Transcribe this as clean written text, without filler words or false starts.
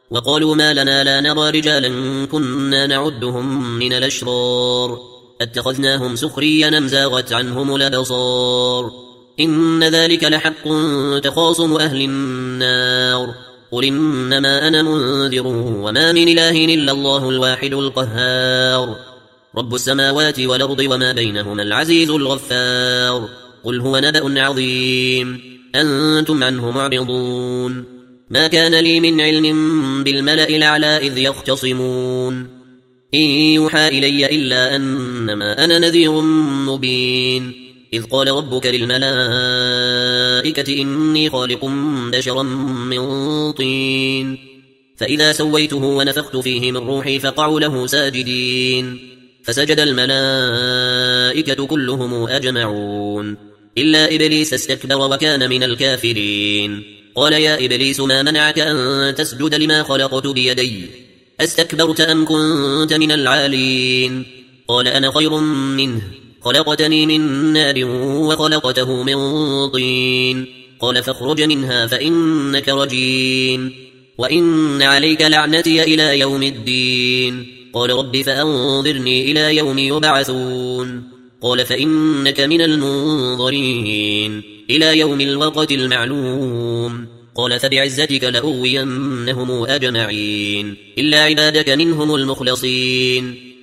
وقالوا ما لنا لا نرى رجالا كنا نعدهم من الأشرار اتخذناهم سخريا أم زاغت عنهم الأبصار إن ذلك لحق تخاصم أهل النار قل إنما أنا منذر وما من إله إلا الله الواحد القهار رب السماوات والأرض وما بينهما العزيز الغفار قل هو نبأ عظيم أنتم عنه معرضون ما كان لي من علم بالملأ الأعلى إذ يختصمون إن يوحى إلي إلا أنما أنا نذير مبين إذ قال ربك للملائكة إني خالق بشرا من طين فإذا سويته ونفخت فيه من روحي فقعوا له ساجدين فسجد الملائكة كلهم أجمعون إلا إبليس استكبر وكان من الكافرين قال يا إبليس ما منعك أن تسجد لما خلقت بيدي استكبرت أم كنت من العالين قال أنا خير منه خلقتني من نار وخلقته من طين قال فاخرج منها فإنك رجيم وإن عليك لعنتي إلى يوم الدين قال رب فأنظرني إلى يوم يبعثون قال فإنك من المنظرين إلى يوم الوقت المعلوم قال فبعزتك لأغوينهم أجمعين إلا عبادك منهم المخلصين